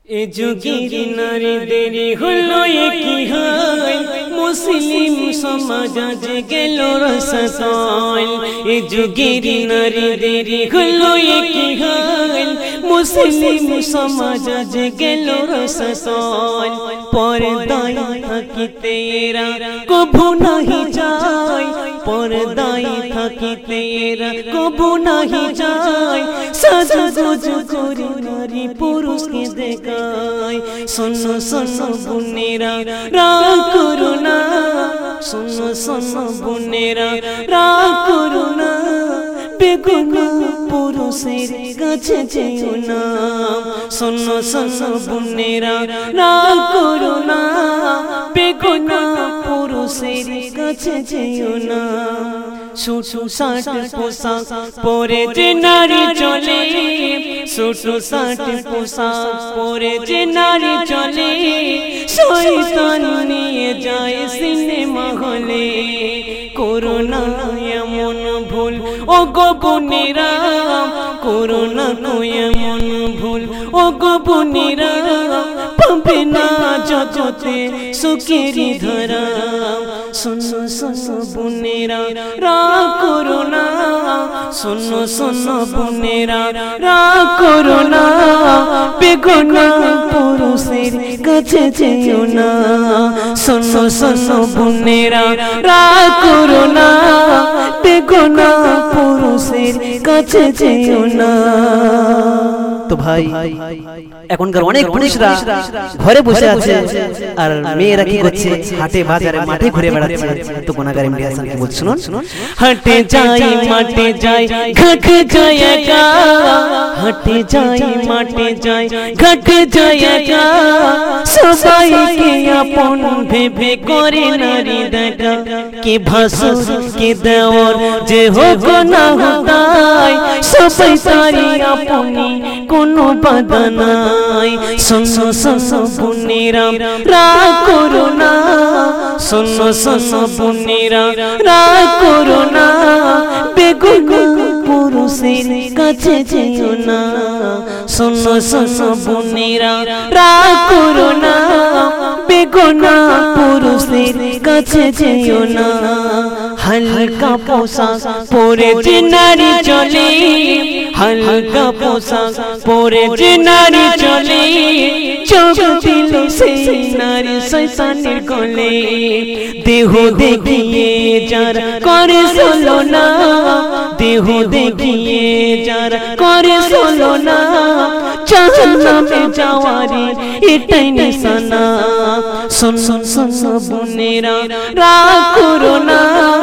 এ যুগের নারীদের হলো একই হাল, মুসলিম সমাজ আজ গেল রসাতল। এ যুগের নারীদের হলো একই হাল, মুসলিম সমাজ আজ গেল রসাতল। পর্দায় থাকিতে এরা কভু নাহি যায়, পর্দায় থাকিতে এরা কভু নাহি যায়। সাজগোজ করে নারী পুরুষকে দেখায়। শোনো শোনো বোনেরা রাগ করো না, শোনো শোনো বোনেরা রাগ করো না। বেগুনা পুরুষের কাছে যেও না, শোনো শোনো বোনেরা রাগ করো না। বেগুনা পুরুষের কাছে যেও না। ছোটো শার্ট পোশাক পরে যে নারী চলে, ছোটো শার্ট পোশাক পরে যে নারী চলে। শয়তান নিয়ে যায় সিনেমা হলে। করোনা এমন ভুল ও গো বোনেরা, করোনা এমন ভুল ও গো বোনেরা। পাবে না জগতে সুখেরি ধরা। শোনো শোনো বোনেরা রাগ করো না, শোনো শোনো বোনেরা রাগ করো না। বেগুনা পুরুষের কাছে যেও না, শোনো শোনো বোনেরা রাগ করো না। বেগুনা পুরুষের কাছে যেও না। তো ভাই এখনকার অনেক পুরুষরা ঘরে বসে আছে আর মেয়েরা কি করছে, হাটে বাজারে মাঠে ঘুরে বেড়াচ্ছে। তো গুনাহগার এমডি হাসান কি বলছে শুনুন। হাটে যাই মাঠে যাই ঘাটে যাই একা, হাটে যাই মাঠে যাই ঘাটে যাই একা। সবাইকে আপন ভেবে করে নারী দেখা। কে ভাসুর কে দেওর যে হোক না হতাই, সবাই তারি আপনি কোনো বাধা নাই। শোনো শোনো বোনেরা রাগ করো না, শোনো শোনো বোনেরা রাগ করো না। বেগুনা পুরুষের কাছে যেও না, শোনো শোনো বোনেরা রাগ করো না। বেগুনা পুরুষের কাছে যেও না। হালকা পোশাক পরে যে নারী চলে, হালকা পোশাক পরে যে নারী চলে। চোখ দিল সেই নারী শয়তানের গলে। দেহ দেখিয়ে যার করে ছলনা, দেহ দেখিয়ে যার করে ছলনা। জাহান্নামে যাওয়ারই এটাই নিশানা। শোনো শোনো বোনেরা রাগ করো না,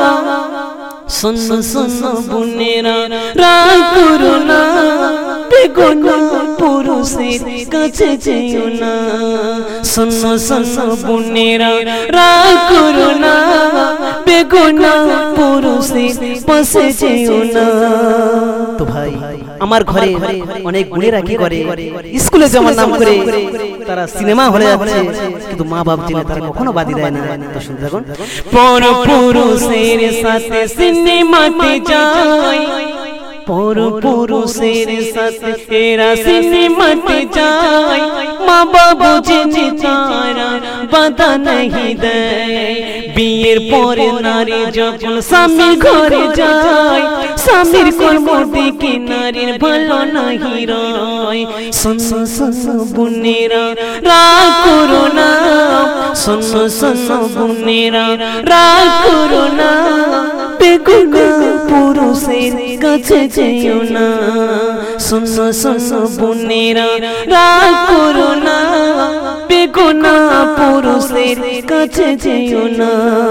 শোনো শোনো বোনেরা রাগ করো না। বেগুনা পুরুষের কাছে যেও না, শোনো শোনো বোনেরা রাগ করো না। বেগুনা পুরুষের পাশে যেও না। তো ভাই আমার ঘরে অনেক বোনেরা কি করে, স্কুলে যাওয়ার নাম করে তারা সিনেমা হলে যাচ্ছে, কিন্তু মা বাপ জেনে তারা কখনো বাদি দেয় না। তো শুনতে থাকুন। পর পুরুষের সাথে সিনেমাতে যায়, পর পুরুষের সাথে এরা সিনেমাতে যায়। মা বাবা জেনে তারা বাধা নাহি দেয়। বিয়ের পরে নারী যখন স্বামীর ঘরে যায়, স্বামীর কর্ম দেখে নারীর ভালো নাহি রয়। শোনো শোনো বোনেরা রাগ করো না, শোনো শোনো বোনেরা রাগ করো না। বেগুনা পুরুষের কাছে যেও না, শোনো শোনো বোনেরা রাগ করো না। বেগুনা পুরুষের কাছে যেও না।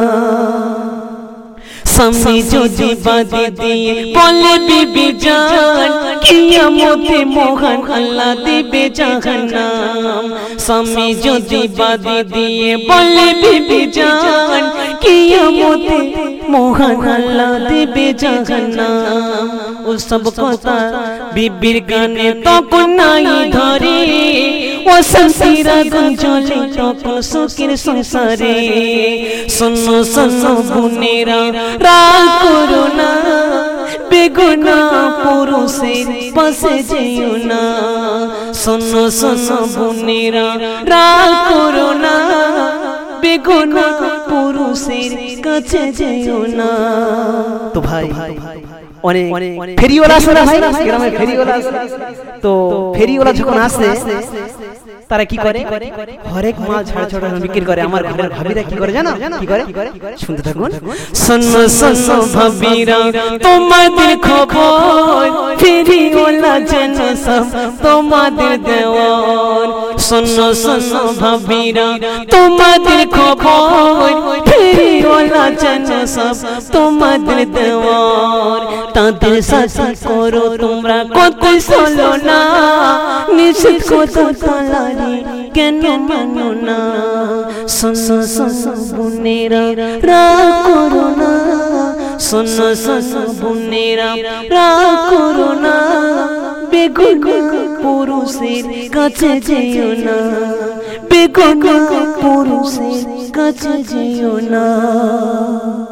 স্বামী যদি বাধা দিয়ে বলে বিবি জান, কিয়ামতে মহান আল্লাহ দিবে জাহান্নাম। স্বামী যদি বাধা দিয়ে বলে বিবি জান, কিয়ামতে মহান আল্লাহ দিবে জাহান্নাম। ও সব কথা বিবির গানে তখন নাই ধরে, ও শান্তির আগুন জ্বলে তখন সুখের সংসারে। শোনো শোনো বোনেরা রাগ করো না, বেগুনা পুরুষের পাশে যেও না। শোনো শোনো বোনেরা রাগ করো না, বেগুনা পুরুষের কাছে যেও না। তো ভাই অনেক ফেরিওয়ালা আছে না ভাই, গ্রামে ফেরিওয়ালা আছে। তো ফেরিওয়ালা যখন আসে তারা কি করে, হরেক মাল ছাড়া ছাড়া বিক্রি করে। আমার ঘরের ভাবিরা কি করে জানো, কি করে শুনতে থাকুন। শোনো শোনো ভাবিরা তোমাদের খবর, ফেরিওয়ালা যেন সব তোমাদের দেওয়ার। শোনো শোনো ভাবিরা তোমাদের খবর, ফেরিওয়ালা যেন সব তোমাদের দেওয়ার। তাদের সাথে করো তোমরা কত চলো না, নিষেধ কত তালারি কেন মানো না। শোনো শোনো বোনেরা রাগ করো না, শোনো শোনো বোনেরা রাগ করো না, বেগুনা পুরুষের কাছে যেও না, বেগুনা পুরুষের কাছে যেও না।